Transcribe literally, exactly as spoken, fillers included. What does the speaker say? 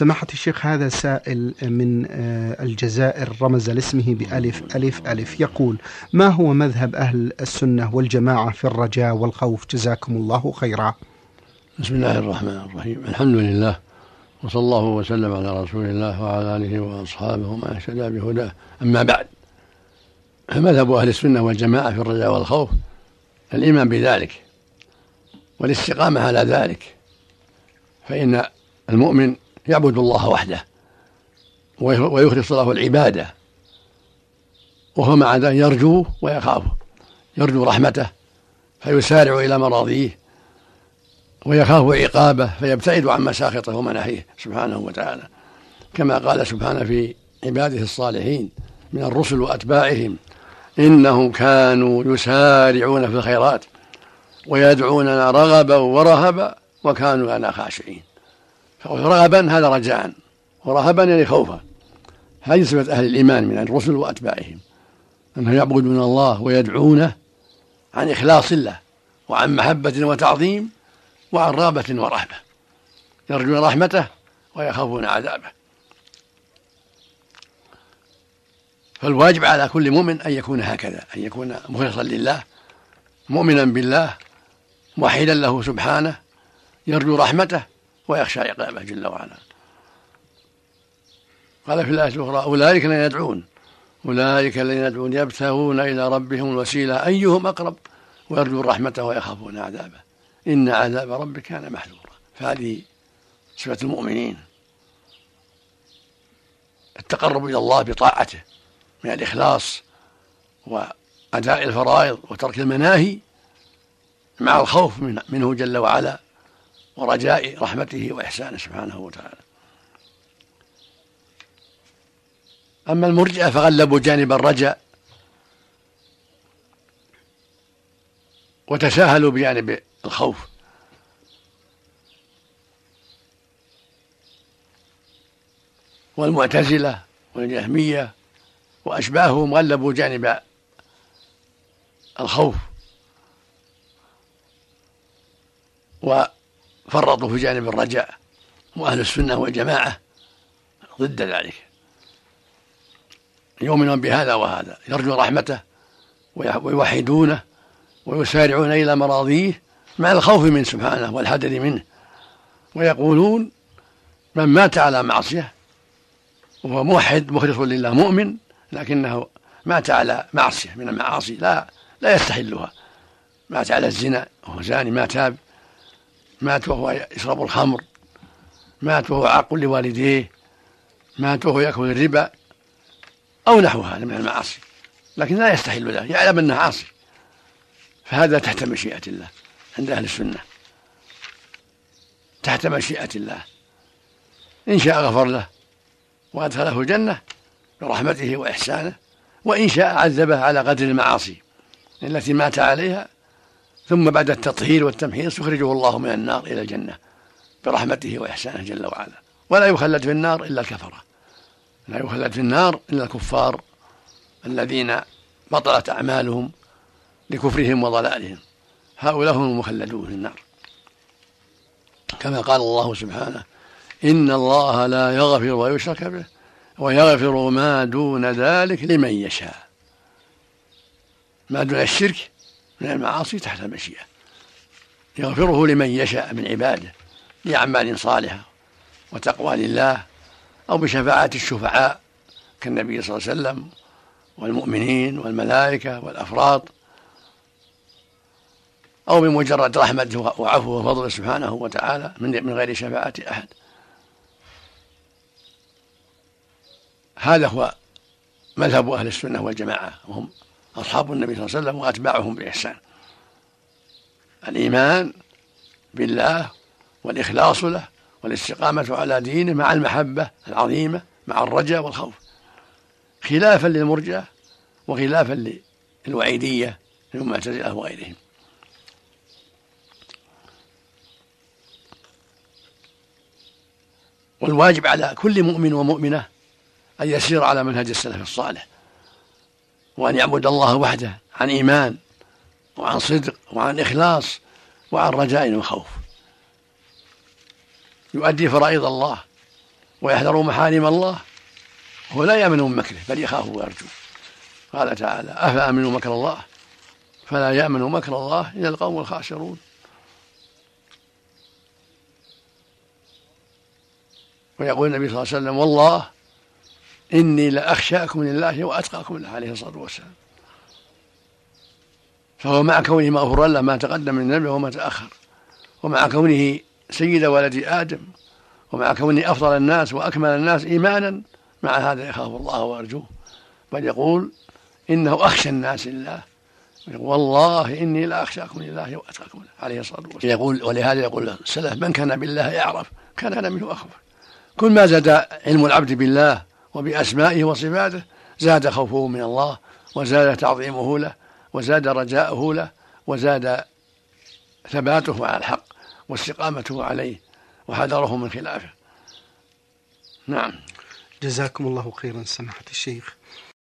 سماحة الشيخ، هذا سائل من الجزائر رمز لاسمه بألف ألف ألف، يقول: ما هو مذهب أهل السنة والجماعة في الرجاء والخوف؟ جزاكم الله خيرا. بسم الله الرحمن الرحيم، الحمد لله، وصلى الله وسلم على رسول الله وعلى آله وأصحابه ومن اهتدى بهداه. أما بعد، فمذهب أهل السنة والجماعة في الرجاء والخوف الإيمان بذلك والاستقامة على ذلك، فإن المؤمن يعبد الله وحده ويخلص له العبادة، وهو مع ذلك يرجوه ويخافه، يرجو رحمته فيسارع إلى مراضيه، ويخاف عقابه فيبتعد عن مساخطه ومناهيه سبحانه وتعالى، كما قال سبحانه في عباده الصالحين من الرسل وأتباعهم: إنهم كانوا يسارعون في الخيرات ويدعوننا رغبا ورهبا وكانوا لنا خاشعين. رغبا هذا رجاء، ورهبا يعني خوفا. هذه صفة أهل الإيمان من الرسل وأتباعهم، أنهم يعبدون الله ويدعونه عن إخلاص الله وعن محبة وتعظيم وعن رغبة ورهبة، يرجون رحمته ويخافون عذابه. فالواجب على كل مؤمن أن يكون هكذا، أن يكون مخلصا لله، مؤمنا بالله، موحدا له سبحانه، يرجو رحمته ويخشى عقابه جل وعلا. قال في الآية الأخرى: أولئك الذين يدعون أولئك الذين يدعون يبتغون إلى ربهم الوسيلة أيهم أقرب ويرجون رحمته ويخافون عذابه إن عذاب ربك كان محذورا. فهذه صفة المؤمنين، التقرب إلى الله بطاعته من الإخلاص وأداء الفرائض وترك المناهي، مع الخوف منه جل وعلا ورجاء رحمته وإحسانه سبحانه وتعالى. أما المرجئة فغلبوا جانب الرجاء وتساهلوا بجانب الخوف، والمعتزلة والجهمية وأشباههم غلبوا جانب الخوف وفرطوا في جانب الرجاء، وأهل السنة والجماعة ضد ذلك، يؤمنون بهذا وهذا، يرجون رحمته ويوحدونه ويسارعون إلى مراضيه مع الخوف منه سبحانه والحذر منه، ويقولون: من مات على معصية وهو موحد مخلص لله مؤمن لكنه مات على معصية من المعاصي لا لا يستحلها، مات على الزنا وهو زاني، ما تاب، مات وهو يشرب الخمر، مات وهو عاق لوالديه، مات وهو يأكل الربا أو نحو هذا من المعاصي، لكن لا يستحل له، يعلم أنه عاصي، فهذا تحت مشيئة الله عند أهل السنة، تحت مشيئة الله، إن شاء غفر له وأدخله الجنة برحمته وإحسانه، وإن شاء عذبه على قدر المعاصي التي مات عليها، ثم بعد التطهير والتمحيص يخرجه الله من النار إلى الجنة برحمته وإحسانه جل وعلا. ولا يخلد في النار إلا الكفرة، لا يخلد في النار إلا الكفار الذين بطلت أعمالهم لكفرهم وضلالهم، هؤلاء هم المخلدون في النار، كما قال الله سبحانه: إن الله لا يغفر ويشرك به ويغفر ما دون ذلك لمن يشاء. ما دون الشرك من المعاصي تحت المشيئة، يغفره لمن يشاء من عباده بأعمال صالحة وتقوى لله، أو بشفاعة الشفعاء كالنبي صلى الله عليه وسلم والمؤمنين والملائكة والأفراد، أو بمجرد رحمته وعفوه وفضله سبحانه وتعالى من غير شفاعة أحد. هذا هو مذهب أهل السنة والجماعة، وهم أصحاب النبي صلى الله عليه وسلم وأتباعهم بإحسان: الإيمان بالله والإخلاص له والاستقامة على دينه مع المحبة العظيمة مع الرجاء والخوف، خلافا للمرجئة وخلافا للوعيدية من المعتزلة وغيرهم. والواجب على كل مؤمن ومؤمنة أن يسير على منهج السلف الصالح، وأن يعبد الله وحده عن إيمان وعن صدق وعن إخلاص وعن رجاء وخوف، يؤدي فرائض الله ويحذروا محارم الله هو لا يأمن من مكره بل يخاف ويرجو. قال تعالى أفأمنوا مكر الله فلا يأمن مكر الله إلا القوم الخاسرون. ويقول النبي صلى الله عليه وسلم والله إني لأخشاكم لله وأتقاكم له عليه الصلاة والسلام. فهو مع كونه مغفورا له ما تقدم من ذنبه وما تأخر، ومع كونه سيد ولد آدم، ومع كونه أفضل الناس وأكمل الناس إيمانا، مع هذا يخاف الله وأرجوه، بل يقول إنه أخشى الناس لله، والله إني لأخشاكم لله وأتقاكم له عليه الصلاة والسلام. يقول ولهذا يقول السلف من كان بالله يعرف كان منه أخوف. كل ما زاد علم العبد بالله وبأسمائه وصفاته زاد خوفه من الله، وزاد تعظيمه له، وزاد رجاؤه له، وزاد ثباته على الحق واستقامته عليه وحذره من خلافه. نعم. جزاكم الله خيرا سماحة الشيخ.